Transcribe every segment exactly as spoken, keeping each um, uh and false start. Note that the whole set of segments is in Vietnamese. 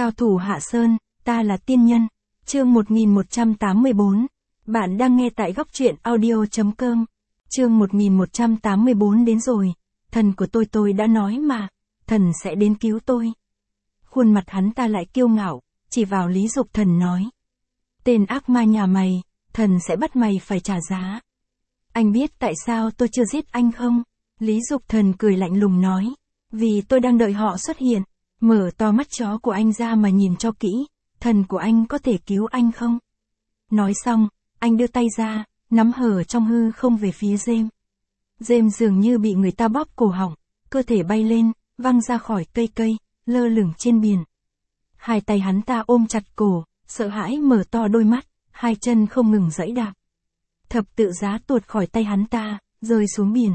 Cao thủ Hạ Sơn, ta là tiên nhân. Chương một nghìn một trăm tám mươi bốn. Bạn đang nghe tại góc truyện audio chấm com. Chương một nghìn một trăm tám mươi bốn đến rồi. Thần của tôi tôi đã nói mà. Thần sẽ đến cứu tôi. Khuôn mặt hắn ta lại kiêu ngạo, chỉ vào Lý Dục Thần nói. Tên ác ma nhà mày, thần sẽ bắt mày phải trả giá. Anh biết tại sao tôi chưa giết anh không? Lý Dục Thần cười lạnh lùng nói. Vì tôi đang đợi họ xuất hiện. Mở to mắt chó của anh ra mà nhìn cho kỹ. Thần của anh có thể cứu anh không? Nói xong, anh đưa tay ra, nắm hở trong hư không về phía James. James dường như bị người ta bóp cổ họng, cơ thể bay lên, văng ra khỏi cây cây, lơ lửng trên biển. Hai tay hắn ta ôm chặt cổ, sợ hãi mở to đôi mắt, hai chân không ngừng giãy đạp. Thập tự giá tuột khỏi tay hắn ta, rơi xuống biển.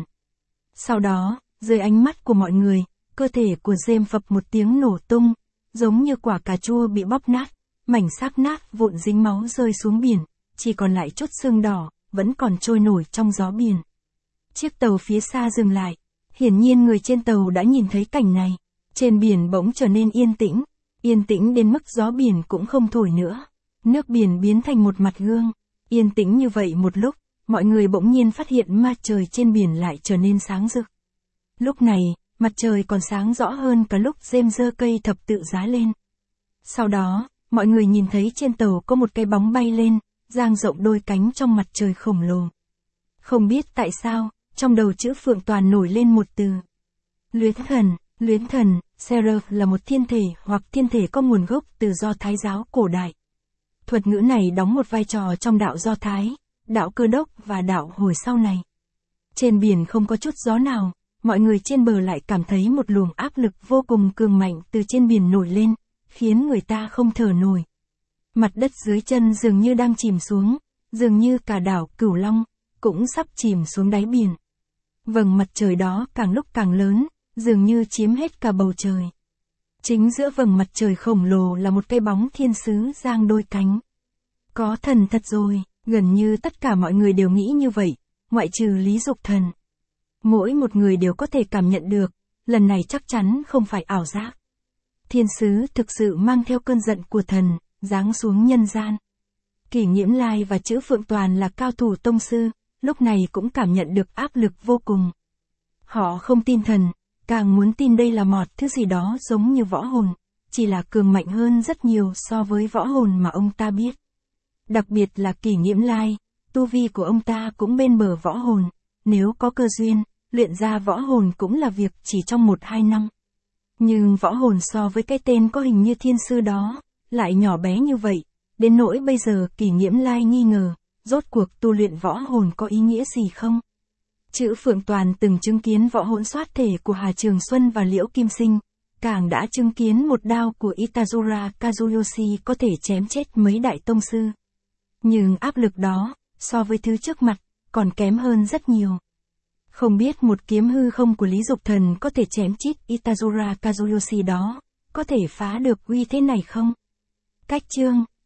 Sau đó, dưới ánh mắt của mọi người, cơ thể của James phập một tiếng nổ tung, giống như quả cà chua bị bóp nát, mảnh xác nát vụn dính máu rơi xuống biển, chỉ còn lại chút xương đỏ, vẫn còn trôi nổi trong gió biển. Chiếc tàu phía xa dừng lại, hiển nhiên người trên tàu đã nhìn thấy cảnh này. Trên biển bỗng trở nên yên tĩnh, yên tĩnh đến mức gió biển cũng không thổi nữa. Nước biển biến thành một mặt gương, yên tĩnh như vậy một lúc, mọi người bỗng nhiên phát hiện mặt trời trên biển lại trở nên sáng rực. Lúc này, mặt trời còn sáng rõ hơn cả lúc James giơ cây thập tự giá lên. Sau đó, mọi người nhìn thấy trên tàu có một cái bóng bay lên, dang rộng đôi cánh trong mặt trời khổng lồ. Không biết tại sao, trong đầu chữ Phượng Toàn nổi lên một từ. Luyến thần, luyến thần, Seraph là một thiên thể hoặc thiên thể có nguồn gốc từ Do Thái giáo cổ đại. Thuật ngữ này đóng một vai trò trong đạo Do Thái, đạo Cơ Đốc và đạo Hồi sau này. Trên biển không có chút gió nào, mọi người trên bờ lại cảm thấy một luồng áp lực vô cùng cường mạnh từ trên biển nổi lên, khiến người ta không thở nổi. Mặt đất dưới chân dường như đang chìm xuống, dường như cả đảo Cửu Long cũng sắp chìm xuống đáy biển. Vầng mặt trời đó càng lúc càng lớn, dường như chiếm hết cả bầu trời. Chính giữa vầng mặt trời khổng lồ là một cái bóng thiên sứ giang đôi cánh. Có thần thật rồi, gần như tất cả mọi người đều nghĩ như vậy, ngoại trừ Lý Dục Thần. Mỗi một người đều có thể cảm nhận được, lần này chắc chắn không phải ảo giác. Thiên sứ thực sự mang theo cơn giận của thần, giáng xuống nhân gian. Kỷ Nghiễm Lai và chữ Phượng Toàn là cao thủ tông sư, lúc này cũng cảm nhận được áp lực vô cùng. Họ không tin thần, càng muốn tin đây là một thứ gì đó giống như võ hồn, chỉ là cường mạnh hơn rất nhiều so với võ hồn mà ông ta biết. Đặc biệt là Kỷ Nghiễm Lai, tu vi của ông ta cũng bên bờ võ hồn, nếu có cơ duyên, luyện ra võ hồn cũng là việc chỉ trong một hai năm. Nhưng võ hồn so với cái tên có hình như thiên sư đó, lại nhỏ bé như vậy, đến nỗi bây giờ Kỷ Nghiễm Lai nghi ngờ, rốt cuộc tu luyện võ hồn có ý nghĩa gì không? Chữ Phượng Toàn từng chứng kiến võ hỗn soát thể của Hà Trường Xuân và Liễu Kim Sinh, càng đã chứng kiến một đao của Itazura Kazuyoshi có thể chém chết mấy đại tông sư. Nhưng áp lực đó, so với thứ trước mặt, còn kém hơn rất nhiều. Không biết một kiếm hư không của Lý Dục Thần có thể chém chết Itazura Kazuyoshi đó, có thể phá được uy thế này không? Cách chương